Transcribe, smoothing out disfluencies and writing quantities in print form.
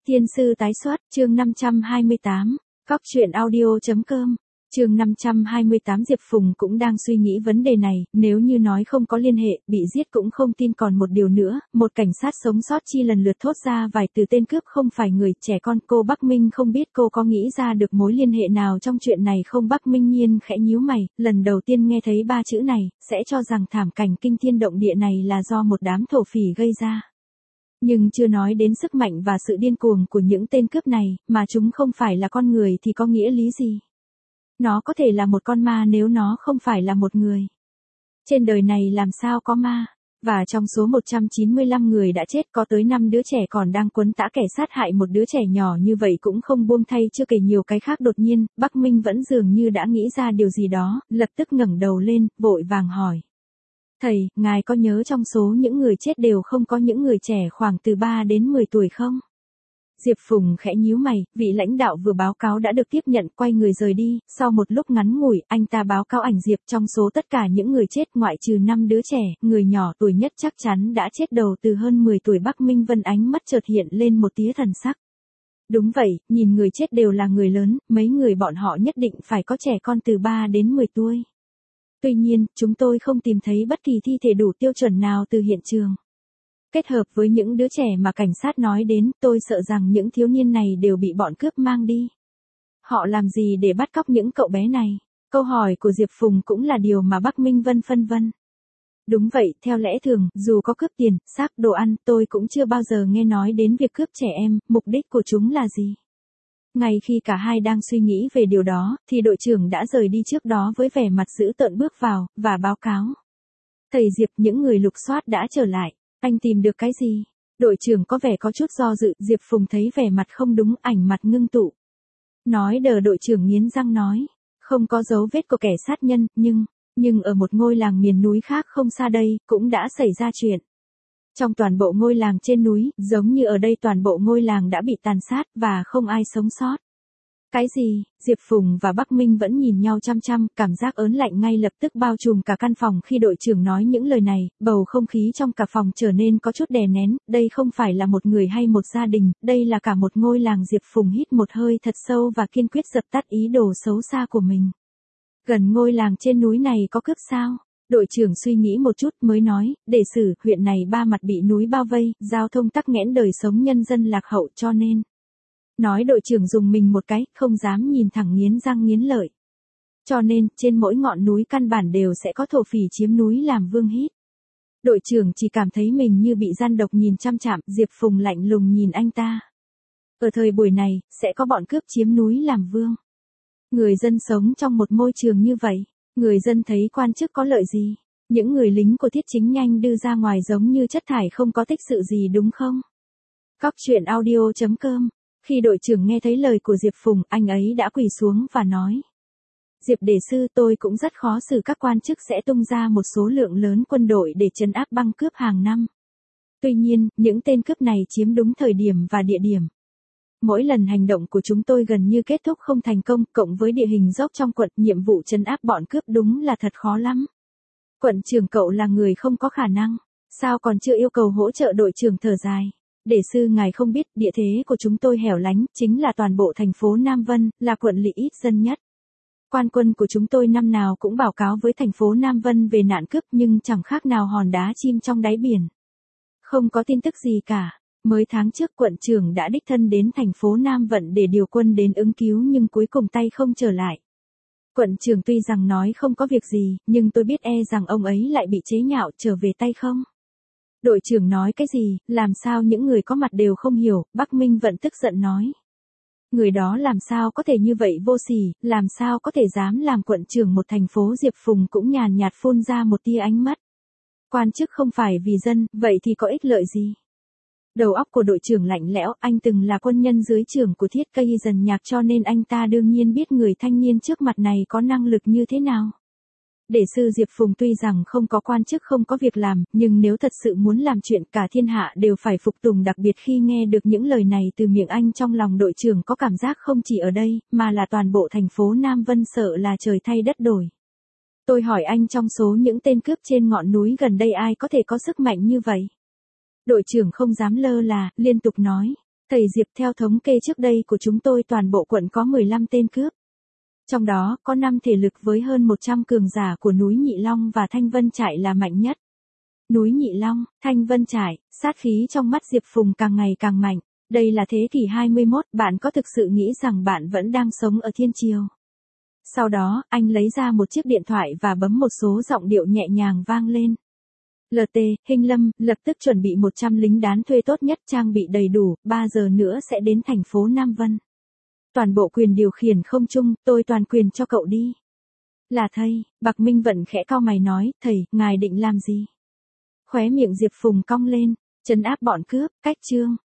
Thiên sư tái xuất, chương 528, Cóc truyện audio.com, chương 528. Diệp Phùng cũng đang suy nghĩ vấn đề này, nếu như nói không có liên hệ, bị giết cũng không tin. Còn một điều nữa, một cảnh sát sống sót chi lần lượt thốt ra vài từ tên cướp không phải người trẻ con. Cô Bắc Minh không biết cô có nghĩ ra được mối liên hệ nào trong chuyện này không? Bắc Minh Nhiên khẽ nhíu mày, lần đầu tiên nghe thấy ba chữ này, sẽ cho rằng thảm cảnh kinh thiên động địa này là do một đám thổ phỉ gây ra. Nhưng chưa nói đến sức mạnh và sự điên cuồng của những tên cướp này, mà chúng không phải là con người thì có nghĩa lý gì? Nó có thể là một con ma nếu nó không phải là một người. Trên đời này làm sao có ma? Và trong số 195 người đã chết có tới 5 đứa trẻ còn đang quấn tã kẻ sát hại một đứa trẻ nhỏ như vậy cũng không buông thay, chưa kể nhiều cái khác. Đột nhiên, Bắc Minh vẫn dường như đã nghĩ ra điều gì đó, lập tức ngẩng đầu lên, vội vàng hỏi. Thầy, ngài có nhớ trong số những người chết đều không có những người trẻ khoảng từ 3 đến 10 tuổi không? Diệp Phùng khẽ nhíu mày, vị lãnh đạo vừa báo cáo đã được tiếp nhận, quay người rời đi. Sau một lúc ngắn ngủi, anh ta báo cáo ảnh Diệp trong số tất cả những người chết ngoại trừ 5 đứa trẻ, người nhỏ tuổi nhất chắc chắn đã chết đầu từ hơn 10 tuổi. Bắc Minh Vân ánh mắt chợt hiện lên một tia thần sắc. Đúng vậy, nhìn người chết đều là người lớn, mấy người bọn họ nhất định phải có trẻ con từ 3 đến 10 tuổi. Tuy nhiên, chúng tôi không tìm thấy bất kỳ thi thể đủ tiêu chuẩn nào từ hiện trường. Kết hợp với những đứa trẻ mà cảnh sát nói đến, tôi sợ rằng những thiếu niên này đều bị bọn cướp mang đi. Họ làm gì để bắt cóc những cậu bé này? Câu hỏi của Diệp Phùng cũng là điều mà Bắc Minh Vân phân vân. Đúng vậy, theo lẽ thường, dù có cướp tiền, xác, đồ ăn, tôi cũng chưa bao giờ nghe nói đến việc cướp trẻ em, mục đích của chúng là gì? Ngay khi cả hai đang suy nghĩ về điều đó, thì đội trưởng đã rời đi trước đó với vẻ mặt dữ tợn bước vào, và báo cáo. Thầy Diệp, những người lục soát đã trở lại. Anh tìm được cái gì? Đội trưởng có vẻ có chút do dự. Diệp Phùng thấy vẻ mặt không đúng, ảnh mặt ngưng tụ. Nói đờ. Đội trưởng nghiến răng nói. Không có dấu vết của kẻ sát nhân, nhưng ở một ngôi làng miền núi khác không xa đây, cũng đã xảy ra chuyện. Trong toàn bộ ngôi làng trên núi, giống như ở đây toàn bộ ngôi làng đã bị tàn sát, và không ai sống sót. Cái gì? Diệp Phùng và Bắc Minh vẫn nhìn nhau chăm chăm, cảm giác ớn lạnh ngay lập tức bao trùm cả căn phòng khi đội trưởng nói những lời này, bầu không khí trong cả phòng trở nên có chút đè nén. Đây không phải là một người hay một gia đình, đây là cả một ngôi làng. Diệp Phùng hít một hơi thật sâu và kiên quyết dập tắt ý đồ xấu xa của mình. Gần ngôi làng trên núi này có cướp sao? Đội trưởng suy nghĩ một chút mới nói, để xử, huyện này ba mặt bị núi bao vây, giao thông tắc nghẽn, đời sống nhân dân lạc hậu, cho nên. Nói đội trưởng dùng mình một cái, không dám nhìn thẳng, nghiến răng nghiến lợi. Cho nên, trên mỗi ngọn núi căn bản đều sẽ có thổ phỉ chiếm núi làm vương hít. Đội trưởng chỉ cảm thấy mình như bị gian độc nhìn chăm chạm. Diệp Phùng lạnh lùng nhìn anh ta. Ở thời buổi này, sẽ có bọn cướp chiếm núi làm vương. Người dân sống trong một môi trường như vậy, người dân thấy quan chức có lợi gì? Những người lính của Thiết Chính nhanh đưa ra ngoài giống như chất thải không có tích sự gì, đúng không? Cóc truyện audio.com. Khi đội trưởng nghe thấy lời của Diệp Phùng, anh ấy đã quỳ xuống và nói. Diệp đề sư, tôi cũng rất khó xử các quan chức sẽ tung ra một số lượng lớn quân đội để trấn áp băng cướp hàng năm. Tuy nhiên, những tên cướp này chiếm đúng thời điểm và địa điểm. Mỗi lần hành động của chúng tôi gần như kết thúc không thành công, cộng với địa hình dốc trong quận, nhiệm vụ trấn áp bọn cướp đúng là thật khó lắm. Quận trưởng, cậu là người không có khả năng, sao còn chưa yêu cầu hỗ trợ? Đội trưởng thở dài. Để sư, ngài không biết, địa thế của chúng tôi hẻo lánh, chính là toàn bộ thành phố Nam Vân, là quận lỵ ít dân nhất. Quan quân của chúng tôi năm nào cũng báo cáo với thành phố Nam Vân về nạn cướp, nhưng chẳng khác nào hòn đá chim trong đáy biển. Không có tin tức gì cả. Mới tháng trước quận trưởng đã đích thân đến thành phố Nam Vận để điều quân đến ứng cứu, nhưng cuối cùng tay không trở lại. Quận trưởng tuy rằng nói không có việc gì, nhưng tôi biết rằng ông ấy lại bị chế nhạo, trở về tay không. Đội trưởng nói cái gì, làm sao những người có mặt đều không hiểu? Bắc Minh Vận tức giận nói. Người đó làm sao có thể như vậy, vô sỉ, làm sao có thể dám làm quận trưởng một thành phố? Diệp Phùng cũng nhàn nhạt phun ra một tia ánh mắt. Quan chức không phải vì dân, vậy thì có ích lợi gì? Đầu óc của đội trưởng lạnh lẽo, anh từng là quân nhân dưới trưởng của Thiết Cây Dần Nhạc, cho nên anh ta đương nhiên biết người thanh niên trước mặt này có năng lực như thế nào. Để sư, Diệp Phùng tuy rằng không có quan chức không có việc làm, nhưng nếu thật sự muốn làm chuyện cả thiên hạ đều phải phục tùng, đặc biệt khi nghe được những lời này từ miệng anh, trong lòng đội trưởng có cảm giác không chỉ ở đây, mà là toàn bộ thành phố Nam Vân sợ là trời thay đất đổi. Tôi hỏi anh, trong số những tên cướp trên ngọn núi gần đây ai có thể có sức mạnh như vậy? Đội trưởng không dám lơ là, liên tục nói. Thầy Diệp, theo thống kê trước đây của chúng tôi toàn bộ quận có 15 tên cướp. Trong đó có 5 thể lực với hơn 100 cường giả của núi Nhị Long và Thanh Vân Trại là mạnh nhất. Núi Nhị Long, Thanh Vân Trại, sát khí trong mắt Diệp Phùng càng ngày càng mạnh. Đây là thế kỷ 21, bạn có thực sự nghĩ rằng bạn vẫn đang sống ở thiên triều? Sau đó, anh lấy ra một chiếc điện thoại và bấm một số giọng điệu nhẹ nhàng vang lên. LT, Hinh Lâm, lập tức chuẩn bị 100 lính đán thuê tốt nhất, trang bị đầy đủ, 3 giờ nữa sẽ đến thành phố Nam Vân. Toàn bộ quyền điều khiển không trung, tôi toàn quyền cho cậu đi. Là thầy, Bạc Minh Vận khẽ cau mày nói, thầy, ngài định làm gì? Khóe miệng Diệp Phùng cong lên, trấn áp bọn cướp, cách chương.